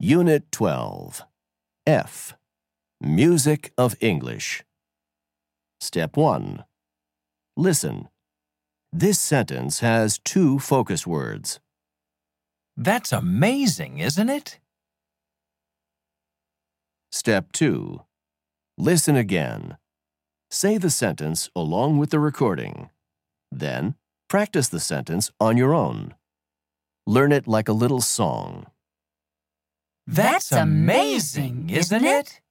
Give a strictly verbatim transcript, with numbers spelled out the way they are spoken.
Unit twelve. F. Music of English. Step one. Listen. This sentence has two focus words. That's amazing, isn't it? Step two. Listen again. Say the sentence along with the recording. Then, practice the sentence on your own. Learn it like a little song. That's amazing, isn't it?